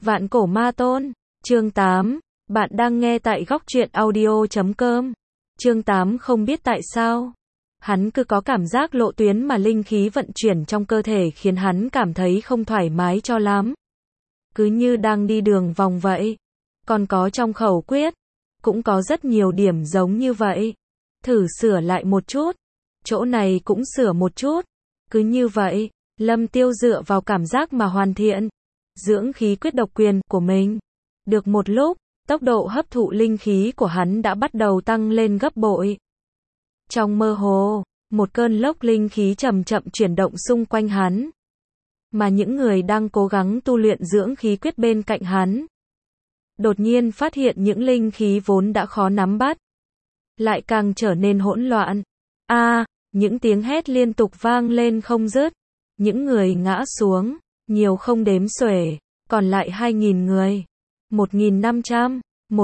Vạn cổ ma tôn, chương 8, bạn đang nghe tại góc truyện audio.com. Chương 8 không biết tại sao. Hắn cứ có cảm giác lộ tuyến mà linh khí vận chuyển trong cơ thể khiến hắn cảm thấy không thoải mái cho lắm. Cứ như đang đi đường vòng vậy. Còn có trong khẩu quyết, cũng có rất nhiều điểm giống như vậy. Thử sửa lại một chút, chỗ này cũng sửa một chút. Cứ như vậy, Lâm Tiêu dựa vào cảm giác mà hoàn thiện dưỡng khí quyết độc quyền của mình. Được một lúc, tốc độ hấp thụ linh khí của hắn đã bắt đầu tăng lên gấp bội. Trong mơ hồ, một cơn lốc linh khí chậm chậm chuyển động xung quanh hắn. Mà những người đang cố gắng tu luyện dưỡng khí quyết bên cạnh hắn, đột nhiên phát hiện những linh khí vốn đã khó nắm bắt, lại càng trở nên hỗn loạn. Những tiếng hét liên tục vang lên không dứt. Những người ngã xuống, nhiều không đếm xuể, còn lại 2.000 người, 1.500,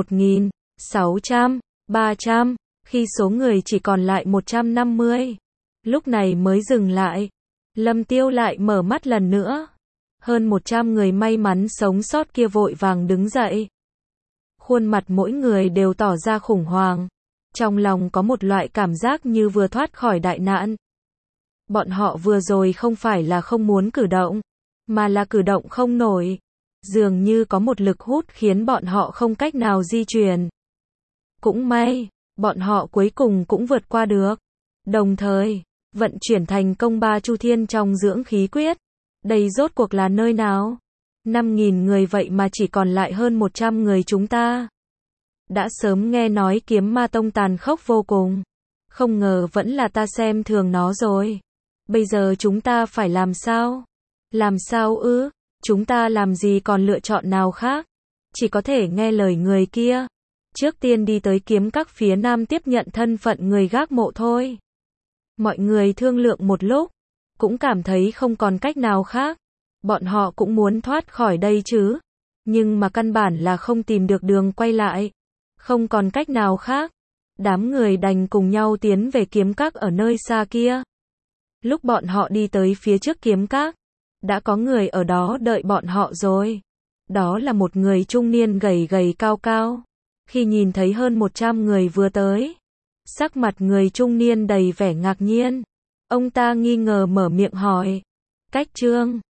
1.600, 300, khi số người chỉ còn lại 150. Lúc này mới dừng lại. Lâm Tiêu lại mở mắt lần nữa. Hơn 100 người may mắn sống sót kia vội vàng đứng dậy. Khuôn mặt mỗi người đều tỏ ra khủng hoảng. Trong lòng có một loại cảm giác như vừa thoát khỏi đại nạn. Bọn họ vừa rồi không phải là không muốn cử động, mà là cử động không nổi. Dường như có một lực hút khiến bọn họ không cách nào di chuyển. Cũng may, bọn họ cuối cùng cũng vượt qua được. Đồng thời, vận chuyển thành công 3 chu thiên trong dưỡng khí quyết. Đây rốt cuộc là nơi nào? 5.000 người vậy mà chỉ còn lại hơn 100 người chúng ta. Đã sớm nghe nói kiếm ma tông tàn khốc vô cùng. Không ngờ vẫn là ta xem thường nó rồi. Bây giờ chúng ta phải làm sao? Làm sao ư? Chúng ta làm gì còn lựa chọn nào khác? Chỉ có thể nghe lời người kia. Trước tiên đi tới kiếm các phía nam tiếp nhận thân phận người gác mộ thôi. Mọi người thương lượng một lúc, cũng cảm thấy không còn cách nào khác. Bọn họ cũng muốn thoát khỏi đây chứ. Nhưng mà căn bản là không tìm được đường quay lại. Không còn cách nào khác. Đám người đành cùng nhau tiến về kiếm các ở nơi xa kia. Lúc bọn họ đi tới phía trước kiếm các, đã có người ở đó đợi bọn họ rồi. Đó là một người trung niên gầy gầy cao cao. Khi nhìn thấy hơn 100 người vừa tới, sắc mặt người trung niên đầy vẻ ngạc nhiên. Ông ta nghi ngờ mở miệng hỏi. Cách Trương,